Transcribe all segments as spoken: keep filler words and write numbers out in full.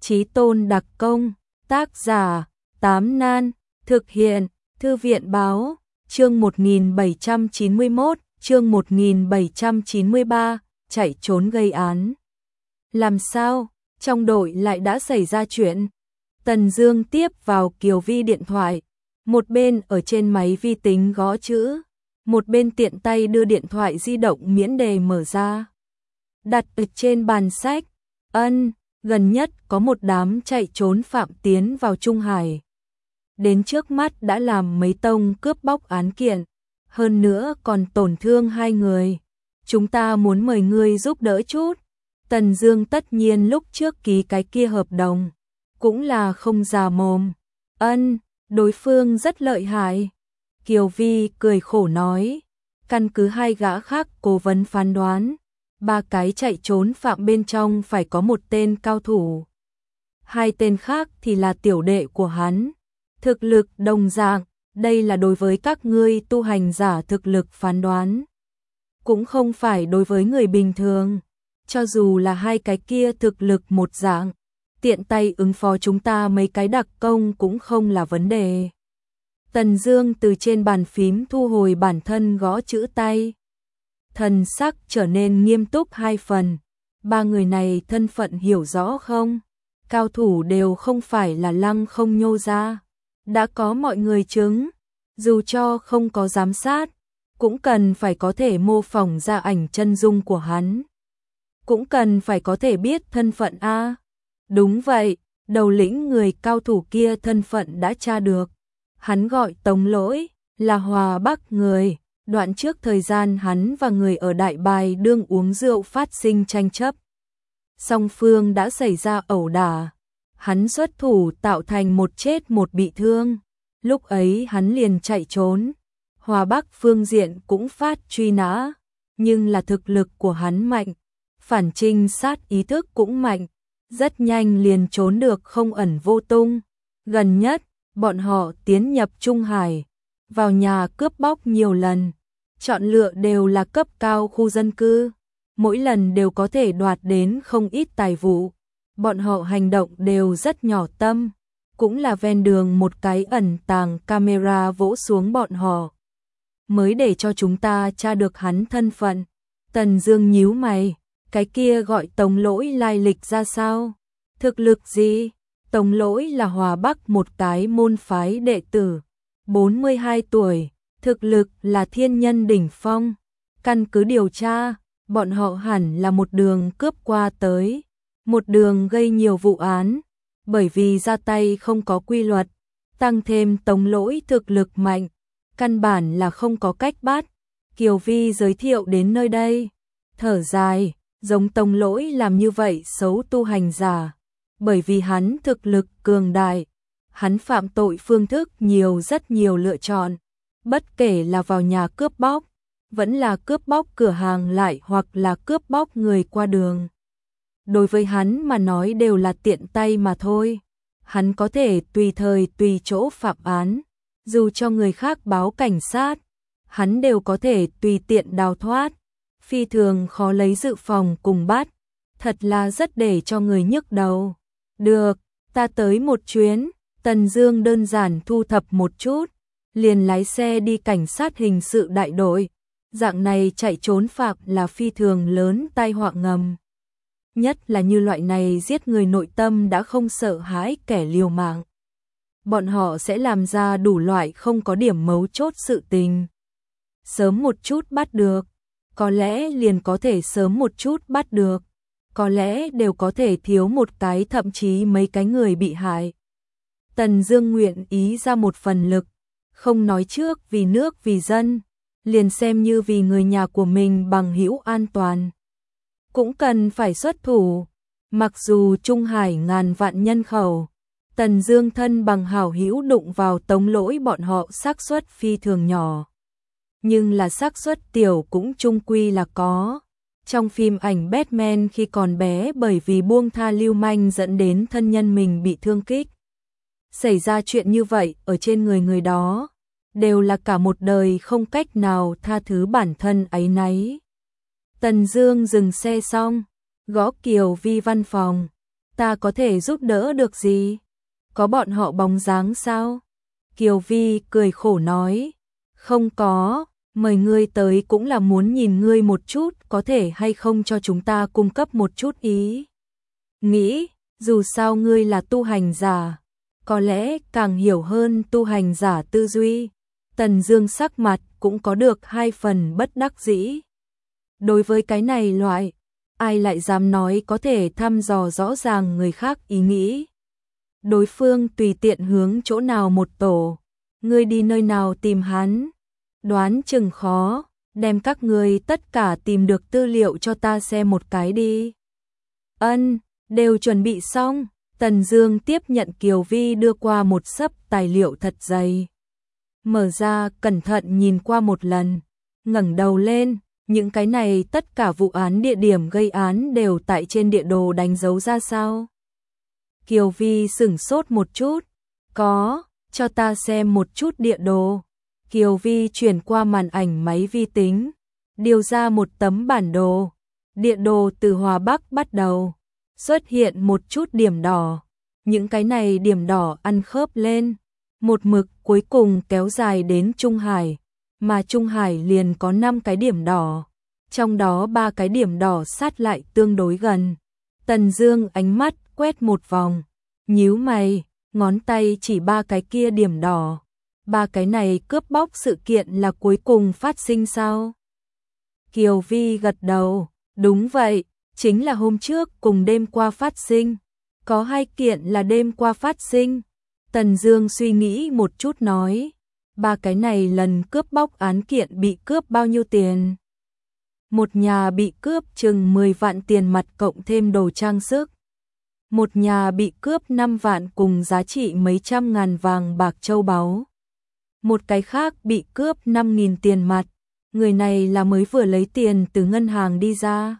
Chí Tôn đặc công, tác giả, Tám Nan, thực hiện, Thư viện báo, chương một nghìn bảy trăm chín mươi mốt, chương một nghìn bảy trăm chín mươi ba, chạy trốn gây án. Làm sao, trong đội lại đã xảy ra chuyện? Tần Dương tiếp vào Kiều Vi điện thoại, một bên ở trên máy vi tính gõ chữ, một bên tiện tay đưa điện thoại di động miễn đề mở ra. Đặt ở trên bàn sách, ân, gần nhất có một đám chạy trốn phạm tiến vào Trung Hải. Đến trước mắt đã làm mấy tông cướp bóc án kiện, hơn nữa còn tổn thương hai người. Chúng ta muốn mời ngươi giúp đỡ chút. Tần Dương tất nhiên lúc trước ký cái kia hợp đồng, cũng là không già mồm. Ân, đối phương rất lợi hại. Kiều Vi cười khổ nói, căn cứ hai gã khác cố vấn phán đoán, ba cái chạy trốn phạm bên trong phải có một tên cao thủ. Hai tên khác thì là tiểu đệ của hắn. Thực lực đồng dạng, đây là đối với các ngươi tu hành giả thực lực phán đoán. Cũng không phải đối với người bình thường. Cho dù là hai cái kia thực lực một dạng, tiện tay ứng phó chúng ta mấy cái đặc công cũng không là vấn đề. Tần Dương từ trên bàn phím thu hồi bản thân gõ chữ tay. Thần sắc trở nên nghiêm túc hai phần. Ba người này thân phận hiểu rõ không? Cao thủ đều không phải là Lăng Không nhô ra. Đã có mọi người chứng, dù cho không có giám sát, cũng cần phải có thể mô phỏng ra ảnh chân dung của hắn. Cũng cần phải có thể biết thân phận a. Đúng vậy, đầu lĩnh người cao thủ kia thân phận đã tra được. Hắn gọi Tống Lỗi, là Hòa Bắc người. Đoạn trước thời gian hắn và người ở Đại Bài đương uống rượu phát sinh tranh chấp. Song phương đã xảy ra ẩu đả. Hắn xuất thủ tạo thành một chết một bị thương. Lúc ấy hắn liền chạy trốn. Hòa Bắc phương diện cũng phát truy nã. Nhưng là thực lực của hắn mạnh. Phản trinh sát ý thức cũng mạnh. Rất nhanh liền trốn được không ẩn vô tung. Gần nhất, bọn họ tiến nhập Trung Hải. Vào nhà cướp bóc nhiều lần. Chọn lựa đều là cấp cao khu dân cư. Mỗi lần đều có thể đoạt đến không ít tài vụ. Bọn họ hành động đều rất nhỏ tâm. Cũng là ven đường một cái ẩn tàng camera vỗ xuống bọn họ. Mới để cho chúng ta tra được hắn thân phận. Tần Dương nhíu mày. Cái kia gọi Tống Lỗi lai lịch ra sao? Thực lực gì? Tống Lỗi là Hòa Bắc một cái môn phái đệ tử. bốn mươi hai tuổi. Thực lực là thiên nhân đỉnh phong. Căn cứ điều tra, bọn họ hẳn là một đường cướp qua tới. Một đường gây nhiều vụ án. Bởi vì ra tay không có quy luật. Tăng thêm Tống Lỗi thực lực mạnh. Căn bản là không có cách bắt. Kiều Vi giới thiệu đến nơi đây. Thở dài, giống Tống Lỗi làm như vậy xấu tu hành giả. Bởi vì hắn thực lực cường đại. Hắn phạm tội phương thức nhiều rất nhiều lựa chọn. Bất kể là vào nhà cướp bóc, vẫn là cướp bóc cửa hàng lại hoặc là cướp bóc người qua đường. Đối với hắn mà nói đều là tiện tay mà thôi. Hắn có thể tùy thời tùy chỗ phạm án. Dù cho người khác báo cảnh sát, hắn đều có thể tùy tiện đào thoát. Phi thường khó lấy dự phòng cùng bắt. Thật là rất để cho người nhức đầu. Được, ta tới một chuyến. Tần Dương đơn giản thu thập một chút. Liền lái xe đi cảnh sát hình sự đại đội. Dạng này chạy trốn phạm là phi thường lớn tai họa ngầm. Nhất là như loại này giết người nội tâm đã không sợ hãi kẻ liều mạng. Bọn họ sẽ làm ra đủ loại không có điểm mấu chốt sự tình. Sớm một chút bắt được. Có lẽ liền có thể sớm một chút bắt được. Có lẽ đều có thể thiếu một cái thậm chí mấy cái người bị hại. Tần Dương nguyện ý ra một phần lực. Không nói trước vì nước vì dân, liền xem như vì người nhà của mình bằng hữu an toàn. Cũng cần phải xuất thủ, mặc dù Trung Hải ngàn vạn nhân khẩu, Tần Dương thân bằng hảo hữu đụng vào Tống Lỗi bọn họ xác suất phi thường nhỏ. Nhưng là xác suất tiểu cũng chung quy là có. Trong phim ảnh Batman khi còn bé bởi vì buông tha lưu manh dẫn đến thân nhân mình bị thương kích. Xảy ra chuyện như vậy ở trên người người đó, đều là cả một đời không cách nào tha thứ bản thân áy náy. Tần Dương dừng xe xong, gõ Kiều Vi văn phòng. ta có thể giúp đỡ được gì? Có bọn họ bóng dáng sao? Kiều Vi cười khổ nói, không có, mời ngươi tới cũng là muốn nhìn ngươi một chút, có thể hay không cho chúng ta cung cấp một chút ý. Nghĩ, dù sao ngươi là tu hành giả, có lẽ càng hiểu hơn tu hành giả tư duy. Tần Dương sắc mặt cũng có được hai phần bất đắc dĩ. Đối với cái này loại, ai lại dám nói có thể thăm dò rõ ràng người khác ý nghĩ. Đối phương tùy tiện hướng chỗ nào một tổ, ngươi đi nơi nào tìm hắn, đoán chừng khó, đem các ngươi tất cả tìm được tư liệu cho ta xem một cái đi. Ân, đều chuẩn bị xong. Tần Dương tiếp nhận Kiều Vi đưa qua một xấp tài liệu thật dày. Mở ra cẩn thận nhìn qua một lần, ngẩng đầu lên, những cái này tất cả vụ án địa điểm gây án đều tại trên địa đồ đánh dấu ra sao? Kiều Vi sửng sốt một chút, có, cho ta xem một chút địa đồ. Kiều Vi chuyển qua màn ảnh máy vi tính, điều ra một tấm bản đồ. Địa đồ từ Hòa Bắc bắt đầu, xuất hiện một chút điểm đỏ. Những cái này điểm đỏ ăn khớp lên, một mực cuối cùng kéo dài đến Trung Hải, mà Trung Hải liền có năm cái điểm đỏ, trong đó ba cái điểm đỏ sát lại tương đối gần. Tần Dương ánh mắt quét một vòng, nhíu mày, ngón tay chỉ ba cái kia điểm đỏ. Ba cái này cướp bóc sự kiện là cuối cùng phát sinh sao? Kiều Vi gật đầu, đúng vậy, chính là hôm trước cùng đêm qua phát sinh. Có hai kiện là đêm qua phát sinh. Tần Dương suy nghĩ một chút nói, ba cái này lần cướp bóc án kiện bị cướp bao nhiêu tiền? Một nhà bị cướp chừng mười vạn tiền mặt cộng thêm đồ trang sức. Một nhà bị cướp năm vạn cùng giá trị mấy trăm ngàn vàng bạc châu báu. Một cái khác bị cướp năm nghìn tiền mặt, người này là mới vừa lấy tiền từ ngân hàng đi ra.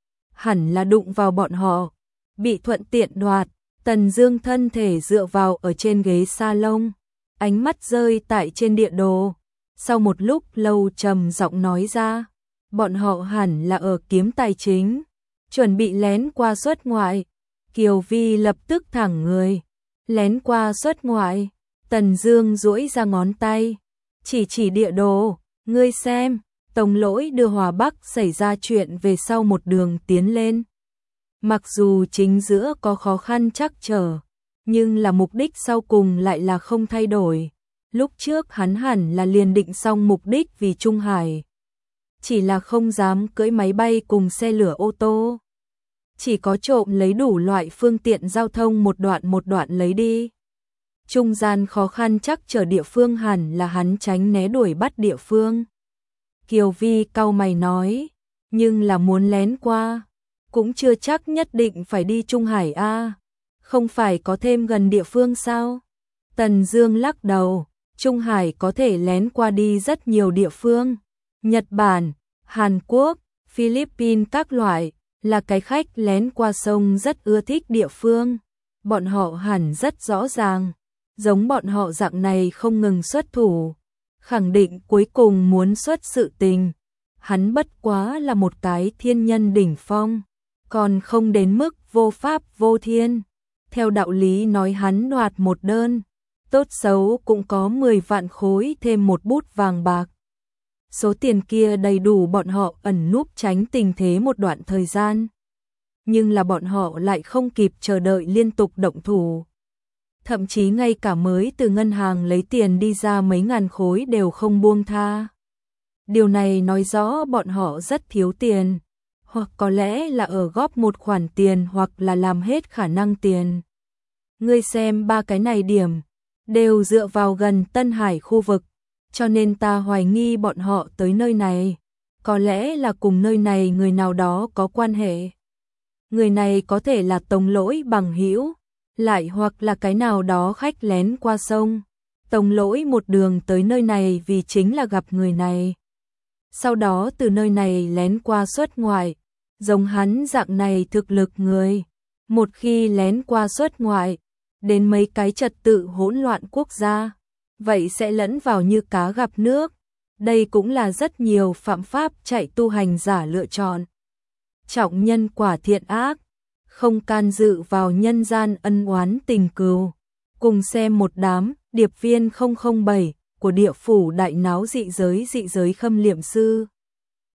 Hẳn là đụng vào bọn họ, bị thuận tiện đoạt. Tần Dương thân thể dựa vào ở trên ghế salon, ánh mắt rơi tại trên địa đồ. Sau một lúc lâu trầm giọng nói ra, bọn họ hẳn là ở kiếm tài chính, chuẩn bị lén qua xuất ngoại. Kiều Vi lập tức thẳng người, lén qua xuất ngoại. Tần Dương duỗi ra ngón tay, chỉ chỉ địa đồ, ngươi xem, Tống Lỗi đưa Hòa Bắc xảy ra chuyện về sau một đường tiến lên. Mặc dù chính giữa có khó khăn trắc trở, nhưng là mục đích sau cùng lại là không thay đổi. Lúc trước hắn hẳn là liền định xong mục đích vì Trung Hải, chỉ là không dám cưỡi máy bay cùng xe lửa ô tô. Chỉ có trộm lấy đủ loại phương tiện giao thông một đoạn một đoạn lấy đi. Trung gian khó khăn chắc trở địa phương hẳn là hắn tránh né đuổi bắt địa phương. Kiều Vi cau mày nói, nhưng là muốn lén qua, cũng chưa chắc nhất định phải đi Trung Hải a, không phải có thêm gần địa phương sao? Tần Dương lắc đầu, Trung Hải có thể lén qua đi rất nhiều địa phương, Nhật Bản, Hàn Quốc, Philippines các loại, là cái khách lén qua sông rất ưa thích địa phương. Bọn họ hẳn rất rõ ràng, giống bọn họ dạng này không ngừng xuất thủ, khẳng định cuối cùng muốn xuất sự tình. Hắn bất quá là một cái thiên nhân đỉnh phong, còn không đến mức vô pháp vô thiên. Theo đạo lý nói hắn đoạt một đơn, tốt xấu cũng có mười vạn khối thêm một bút vàng bạc. Số tiền kia đầy đủ bọn họ ẩn núp tránh tình thế một đoạn thời gian. Nhưng là bọn họ lại không kịp chờ đợi liên tục động thủ. Thậm chí ngay cả mới từ ngân hàng lấy tiền đi ra mấy ngàn khối đều không buông tha. Điều này nói rõ bọn họ rất thiếu tiền, hoặc có lẽ là ở góp một khoản tiền hoặc là làm hết khả năng tiền. Ngươi xem ba cái này điểm, đều dựa vào gần Tân Hải khu vực, cho nên ta hoài nghi bọn họ tới nơi này, có lẽ là cùng nơi này người nào đó có quan hệ. Người này có thể là Tống Lỗi bằng hữu, lại hoặc là cái nào đó khách lén qua sông. Tống Lỗi một đường tới nơi này vì chính là gặp người này. Sau đó từ nơi này lén qua xuất ngoại, giống hắn dạng này thực lực người, một khi lén qua xuất ngoại, đến mấy cái trật tự hỗn loạn quốc gia, vậy sẽ lẫn vào như cá gặp nước. Đây cũng là rất nhiều phạm pháp chạy tu hành giả lựa chọn. Trọng nhân quả thiện ác, không can dự vào nhân gian ân oán tình cừu. Cùng xem một đám điệp viên không không bảy của địa phủ đại náo dị giới dị giới khâm liệm sư.